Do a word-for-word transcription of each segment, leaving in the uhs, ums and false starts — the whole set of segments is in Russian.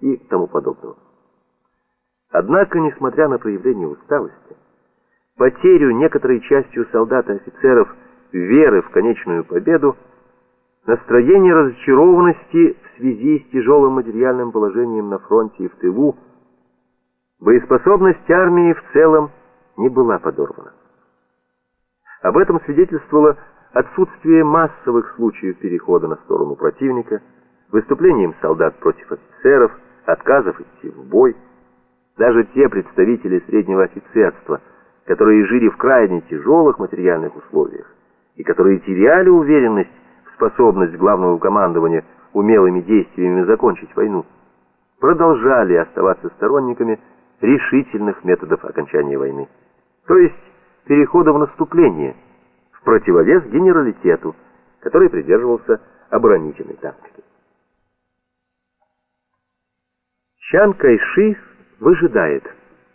и тому подобного. Однако, несмотря на проявление усталости, потерю некоторой частью солдат и офицеров веры в конечную победу, настроение разочарованности в связи с тяжелым материальным положением на фронте и в тылу, боеспособность армии в целом не была подорвана. Об этом свидетельствовало отсутствие массовых случаев перехода на сторону противника, выступлением солдат против офицеров, отказов идти в бой. Даже те представители среднего офицерства, которые жили в крайне тяжелых материальных условиях и которые теряли уверенность в способность главного командования умелыми действиями закончить войну, продолжали оставаться сторонниками решительных методов окончания войны, то есть перехода в наступление, в противовес генералитету, который придерживался оборонительной тактики. Чан Кайши выжидает.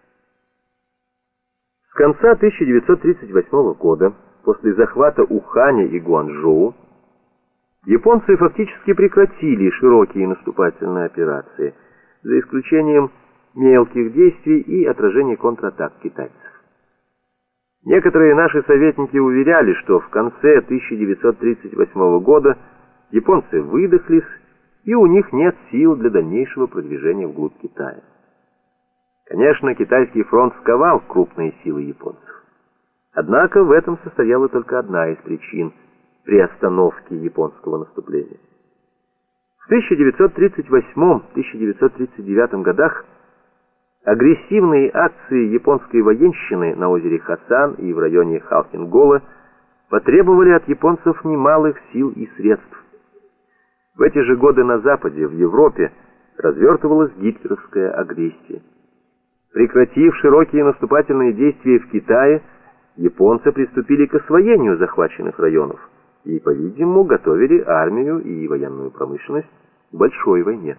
С конца тысяча девятьсот тридцать восьмого года, после захвата Уханя и Гуанчжоу, японцы фактически прекратили широкие наступательные операции, за исключением мелких действий и отражения контратак китайцев. Некоторые наши советники уверяли, что в конце тысяча девятьсот тридцать восьмого года японцы выдохлись, и у них нет сил для дальнейшего продвижения вглубь Китая. Конечно, китайский фронт сковал крупные силы японцев. Однако в этом состояла только одна из причин приостановки японского наступления. В тысяча девятьсот тридцать восьмом — тысяча девятьсот тридцать девятом годах агрессивные акции японской военщины на озере Хасан и в районе Халхин-Гола потребовали от японцев немалых сил и средств. В эти же годы на Западе, в Европе, развертывалась гитлеровская агрессия. Прекратив широкие наступательные действия в Китае, японцы приступили к освоению захваченных районов и, по-видимому, готовили армию и военную промышленность к большой войне.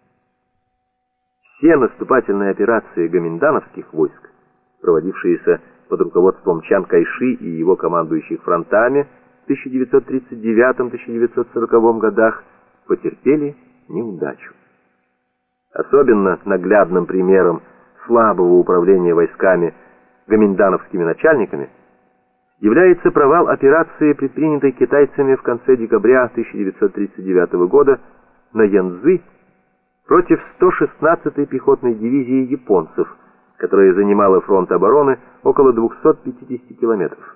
Все наступательные операции гоминдановских войск, проводившиеся под руководством Чан Кайши и его командующих фронтами в тысяча девятьсот тридцать девятом — тысяча девятьсот сороковом годах, потерпели неудачу. Особенно наглядным примером слабого управления войсками гоминдановскими начальниками является провал операции, предпринятой китайцами в конце декабря тысяча девятьсот тридцать девятого года на Янцзы против сто шестнадцатой пехотной дивизии японцев, которая занимала фронт обороны около двухсот пятидесяти километров.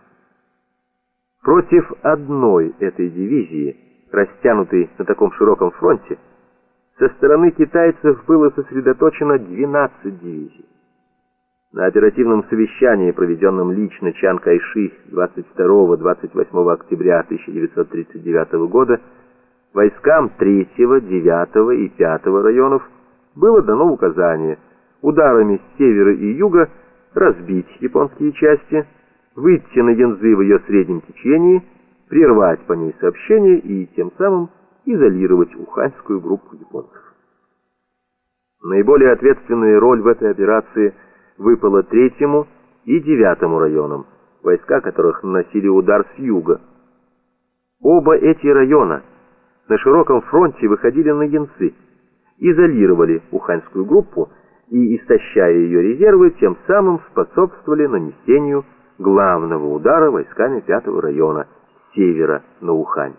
Против одной этой дивизии, растянутой на таком широком фронте, со стороны китайцев было сосредоточено двенадцать дивизий. На оперативном совещании, проведенном лично Чан Кайши двадцать второго — двадцать восьмого октября тысяча девятьсот тридцать девятого года, войскам третьего, девятого и пятого районов было дано указание ударами с севера и юга разбить японские части, выйти на Янцзы в ее среднем течении, прервать по ней сообщение и тем самым изолировать уханьскую группу японцев. Наиболее ответственная роль в этой операции выпала третьему и девятому районам, войска которых наносили удар с юга. Оба эти района на широком фронте выходили на Янцзы, изолировали уханьскую группу и, истощая ее резервы, тем самым способствовали нанесению главного удара войсками пятого района с севера на Ухань.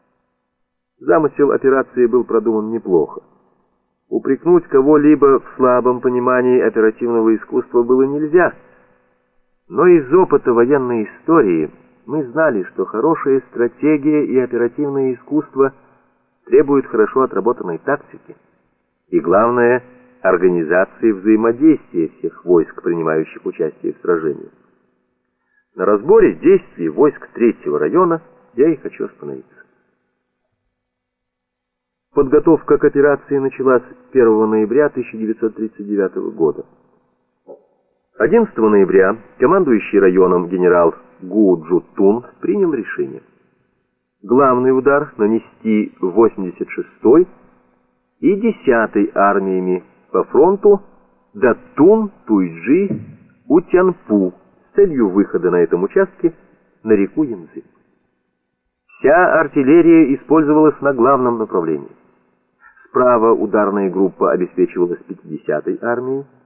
Замысел операции был продуман неплохо. Упрекнуть кого-либо в слабом понимании оперативного искусства было нельзя, но из опыта военной истории мы знали, что хорошая стратегия и оперативное искусство требуют хорошо отработанной тактики и, главное, организации взаимодействия всех войск, принимающих участие в сражении. На разборе действий войск третьего района я и хочу остановиться. Подготовка к операции началась первого ноября тысяча девятьсот тридцать девятого года. одиннадцатого ноября командующий районом генерал Гу Джутун принял решение. Главный удар нанести восемьдесят шестой и десятой армиями по фронту Датун, Туйджи, Утянпу с целью выхода на этом участке на реку Янцзы. Вся артиллерия использовалась на главном направлении. С Справа ударная группа обеспечивалась пятидесятой армией,